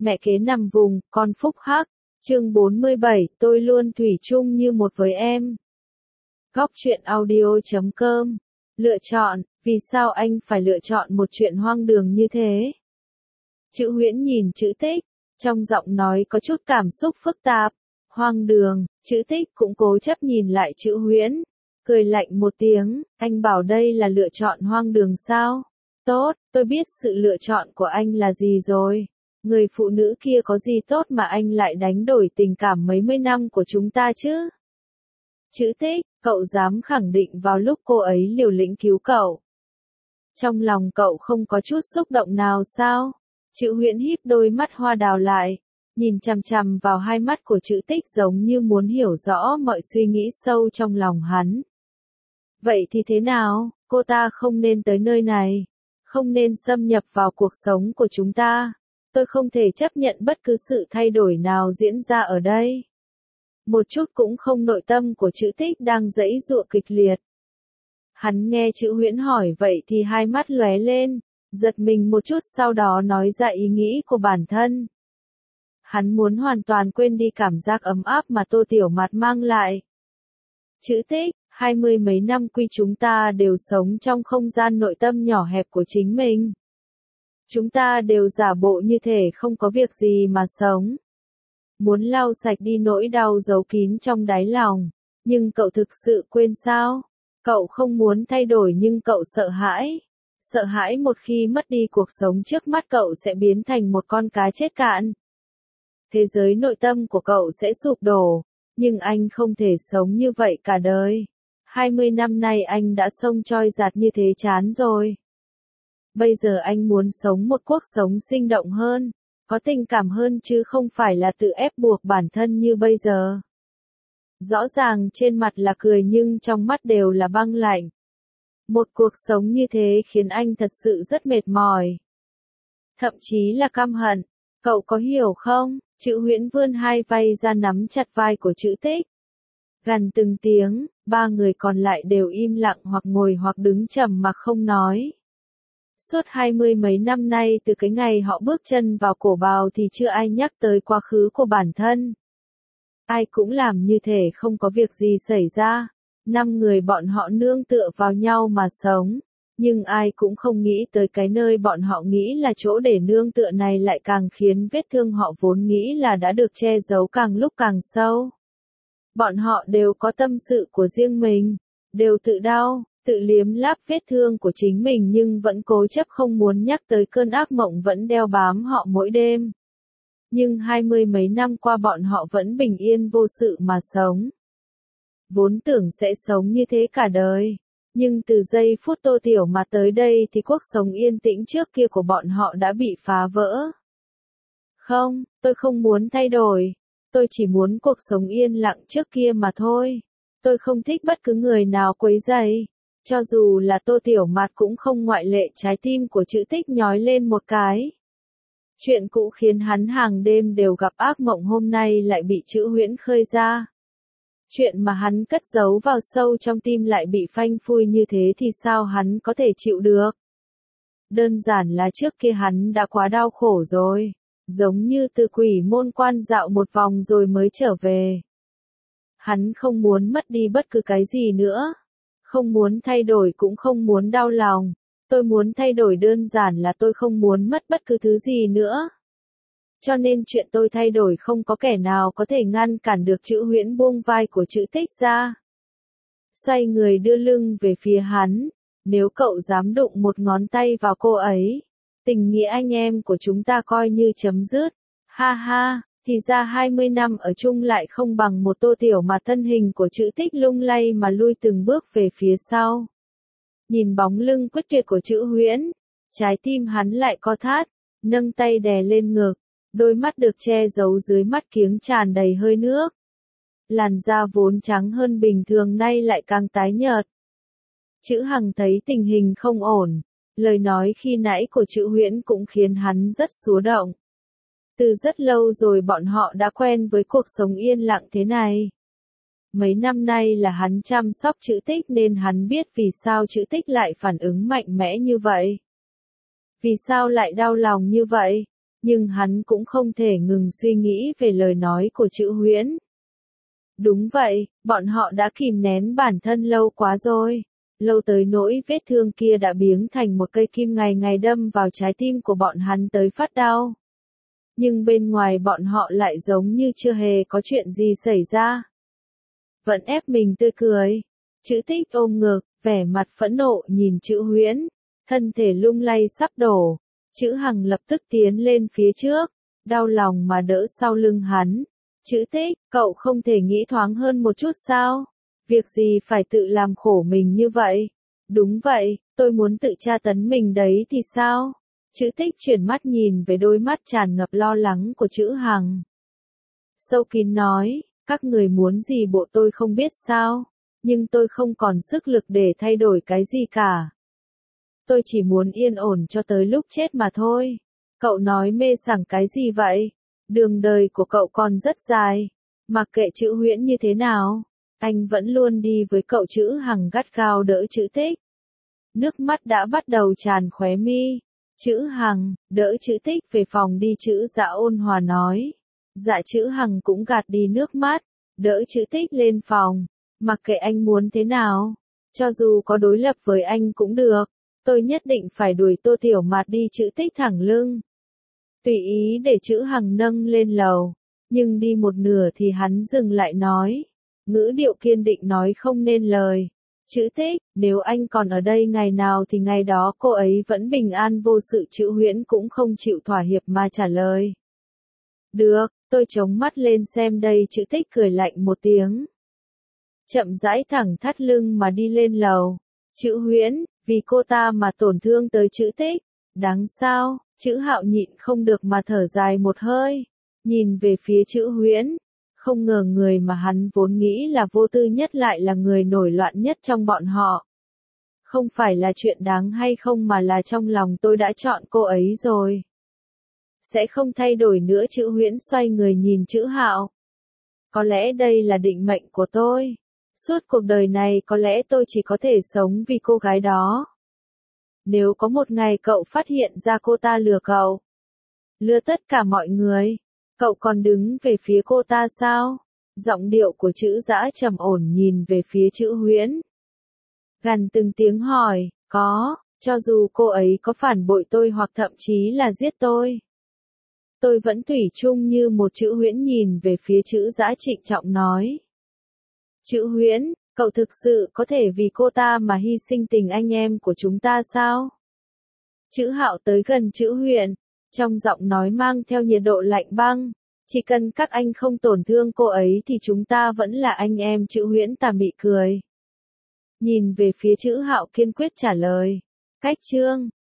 Mẹ kế nằm vùng, con phúc hắc. Chương 47, tôi luôn thủy chung như một với em. Góc truyện audio.com. Lựa chọn, vì sao anh phải lựa chọn một chuyện hoang đường như thế? Chữ Huyễn nhìn chữ Tích, trong giọng nói có chút cảm xúc phức tạp. Hoang đường, chữ Tích cũng cố chấp nhìn lại chữ Huyễn, cười lạnh một tiếng, anh bảo đây là lựa chọn hoang đường sao? Tốt, tôi biết sự lựa chọn của anh là gì rồi. Người phụ nữ kia có gì tốt mà anh lại đánh đổi tình cảm mấy mươi năm của chúng ta chứ? Chữ Tích, cậu dám khẳng định vào lúc cô ấy liều lĩnh cứu cậu. Trong lòng cậu không có chút xúc động nào sao? Chữ Huyễn híp đôi mắt hoa đào lại, nhìn chằm chằm vào hai mắt của chữ Tích giống như muốn hiểu rõ mọi suy nghĩ sâu trong lòng hắn. Vậy thì thế nào, cô ta không nên tới nơi này, không nên xâm nhập vào cuộc sống của chúng ta. Tôi không thể chấp nhận bất cứ sự thay đổi nào diễn ra ở đây. Một chút cũng không nội tâm của chữ Tích đang giãy giụa kịch liệt. Hắn nghe chữ Huyễn hỏi vậy thì hai mắt lóe lên, giật mình một chút sau đó nói ra ý nghĩ của bản thân. Hắn muốn hoàn toàn quên đi cảm giác ấm áp mà Tô Tiểu Mạt mang lại. Chữ Tích, 20 mấy năm quy chúng ta đều sống trong không gian nội tâm nhỏ hẹp của chính mình. Chúng ta đều giả bộ như thể không có việc gì mà sống. Muốn lau sạch đi nỗi đau giấu kín trong đáy lòng. Nhưng cậu thực sự quên sao? Cậu không muốn thay đổi nhưng cậu sợ hãi. Sợ hãi một khi mất đi cuộc sống trước mắt cậu sẽ biến thành một con cá chết cạn. Thế giới nội tâm của cậu sẽ sụp đổ. Nhưng anh không thể sống như vậy cả đời. 20 năm nay anh đã xông choi giạt như thế chán rồi. Bây giờ anh muốn sống một cuộc sống sinh động hơn, có tình cảm hơn chứ không phải là tự ép buộc bản thân như bây giờ. Rõ ràng trên mặt là cười nhưng trong mắt đều là băng lạnh. Một cuộc sống như thế khiến anh thật sự rất mệt mỏi. Thậm chí là căm hận. Cậu có hiểu không? Chữ Huyễn vươn hai vai ra nắm chặt vai của chữ Tích. Gằn từng tiếng, ba người còn lại đều im lặng hoặc ngồi hoặc đứng trầm mặc không nói. Suốt 20 mấy năm nay từ cái ngày họ bước chân vào cổ bào thì chưa ai nhắc tới quá khứ của bản thân. Ai cũng làm như thể không có việc gì xảy ra. 5 người bọn họ nương tựa vào nhau mà sống. Nhưng ai cũng không nghĩ tới cái nơi bọn họ nghĩ là chỗ để nương tựa này lại càng khiến vết thương họ vốn nghĩ là đã được che giấu càng lúc càng sâu. Bọn họ đều có tâm sự của riêng mình, đều tự đau, tự liếm láp vết thương của chính mình nhưng vẫn cố chấp không muốn nhắc tới cơn ác mộng vẫn đeo bám họ mỗi đêm. Nhưng 20 mấy năm qua bọn họ vẫn bình yên vô sự mà sống. Vốn tưởng sẽ sống như thế cả đời. Nhưng từ giây phút Tô Tiểu mà tới đây thì cuộc sống yên tĩnh trước kia của bọn họ đã bị phá vỡ. Không, tôi không muốn thay đổi. Tôi chỉ muốn cuộc sống yên lặng trước kia mà thôi. Tôi không thích bất cứ người nào quấy rầy. Cho dù là Tô Tiểu Mạt cũng không ngoại lệ. Trái tim của chữ Tích nhói lên một cái. Chuyện cũ khiến hắn hàng đêm đều gặp ác mộng hôm nay lại bị chữ Huyễn khơi ra. Chuyện mà hắn cất giấu vào sâu trong tim lại bị phanh phui như thế thì sao hắn có thể chịu được? Đơn giản là trước kia hắn đã quá đau khổ rồi. Giống như từ quỷ môn quan dạo một vòng rồi mới trở về. Hắn không muốn mất đi bất cứ cái gì nữa. Không muốn thay đổi cũng không muốn đau lòng. Tôi muốn thay đổi đơn giản là tôi không muốn mất bất cứ thứ gì nữa. Cho nên chuyện tôi thay đổi không có kẻ nào có thể ngăn cản được. Chữ Huyễn buông vai của chữ Tích ra. Xoay người đưa lưng về phía hắn. Nếu cậu dám đụng một ngón tay vào cô ấy, tình nghĩa anh em của chúng ta coi như chấm dứt. Ha ha, thì ra 20 năm ở chung lại không bằng một Tô Tiểu mà thân hình của chữ Tích lung lay mà lui từng bước về phía sau. Nhìn bóng lưng quyết tuyệt của chữ Huyễn, trái tim hắn lại co thắt, nâng tay đè lên ngực, đôi mắt được che giấu dưới mắt kiếng tràn đầy hơi nước. Làn da vốn trắng hơn bình thường nay lại càng tái nhợt. Chữ Hằng thấy tình hình không ổn, lời nói khi nãy của chữ Huyễn cũng khiến hắn rất xúa động. Từ rất lâu rồi bọn họ đã quen với cuộc sống yên lặng thế này. Mấy năm nay là hắn chăm sóc chữ Tích nên hắn biết vì sao chữ Tích lại phản ứng mạnh mẽ như vậy. Vì sao lại đau lòng như vậy? Nhưng hắn cũng không thể ngừng suy nghĩ về lời nói của Chữ Huyễn. Đúng vậy, bọn họ đã kìm nén bản thân lâu quá rồi. Lâu tới nỗi vết thương kia đã biến thành một cây kim ngày ngày đâm vào trái tim của bọn hắn tới phát đau. Nhưng bên ngoài bọn họ lại giống như chưa hề có chuyện gì xảy ra. Vẫn ép mình tươi cười. Chữ Tích ôm ngực, vẻ mặt phẫn nộ nhìn Chữ Huyễn, thân thể lung lay sắp đổ. Chữ Hằng lập tức tiến lên phía trước, đau lòng mà đỡ sau lưng hắn. Chữ Tích, cậu không thể nghĩ thoáng hơn một chút sao? Việc gì phải tự làm khổ mình như vậy? Đúng vậy, tôi muốn tự tra tấn mình đấy thì sao? Chữ Tích chuyển mắt nhìn về đôi mắt tràn ngập lo lắng của Chữ Hằng. Sâu kín nói, các người muốn gì bộ tôi không biết sao, nhưng tôi không còn sức lực để thay đổi cái gì cả. Tôi chỉ muốn yên ổn cho tới lúc chết mà thôi. Cậu nói mê sảng cái gì vậy? Đường đời của cậu còn rất dài. Mặc kệ Chữ Huyễn như thế nào, anh vẫn luôn đi với cậu. Chữ Hằng gắt gao đỡ Chữ Tích. Nước mắt đã bắt đầu tràn khóe mi. Chữ Hằng, đỡ Chữ Tích về phòng đi. Chữ Dạ ôn hòa nói. Dạ Chữ Hằng cũng gạt đi nước mắt, đỡ Chữ Tích lên phòng. Mặc kệ anh muốn thế nào, cho dù có đối lập với anh cũng được, tôi nhất định phải đuổi Tô Tiểu Mạt đi. Chữ Tích thẳng lưng, tùy ý để Chữ Hằng nâng lên lầu, nhưng đi một nửa thì hắn dừng lại nói, ngữ điệu kiên định nói không nên lời. Chữ Tích, nếu anh còn ở đây ngày nào thì ngày đó cô ấy vẫn bình an vô sự. Chữ Huyễn cũng không chịu thỏa hiệp mà trả lời. Được, tôi chống mắt lên xem đây. Chữ Tích cười lạnh một tiếng, chậm rãi thẳng thắt lưng mà đi lên lầu. Chữ Huyễn, vì cô ta mà tổn thương tới Chữ Tích, đáng sao? Chữ Hạo nhịn không được mà thở dài một hơi, nhìn về phía Chữ Huyễn, không ngờ người mà hắn vốn nghĩ là vô tư nhất lại là người nổi loạn nhất trong bọn họ. Không phải là chuyện đáng hay không mà là trong lòng tôi đã chọn cô ấy rồi. Sẽ không thay đổi nữa. Chữ Huyễn xoay người nhìn Chữ Hạo. Có lẽ đây là định mệnh của tôi. Suốt cuộc đời này có lẽ tôi chỉ có thể sống vì cô gái đó. Nếu có một ngày cậu phát hiện ra cô ta lừa cậu, lừa tất cả mọi người, cậu còn đứng về phía cô ta sao? Giọng điệu của Chữ Dã trầm ổn nhìn về phía Chữ Huyễn. Gằn từng tiếng hỏi, có, cho dù cô ấy có phản bội tôi hoặc thậm chí là giết tôi vẫn thủy chung như một. Chữ Huyễn nhìn về phía Chữ Dã trịnh trọng nói. Chữ Huyễn, cậu thực sự có thể vì cô ta mà hy sinh tình anh em của chúng ta sao? Chữ Hạo tới gần Chữ Huyễn, trong giọng nói mang theo nhiệt độ lạnh băng. Chỉ cần các anh không tổn thương cô ấy thì chúng ta vẫn là anh em. Chữ Huyễn tà mị cười, nhìn về phía Chữ Hạo kiên quyết trả lời. Cách chương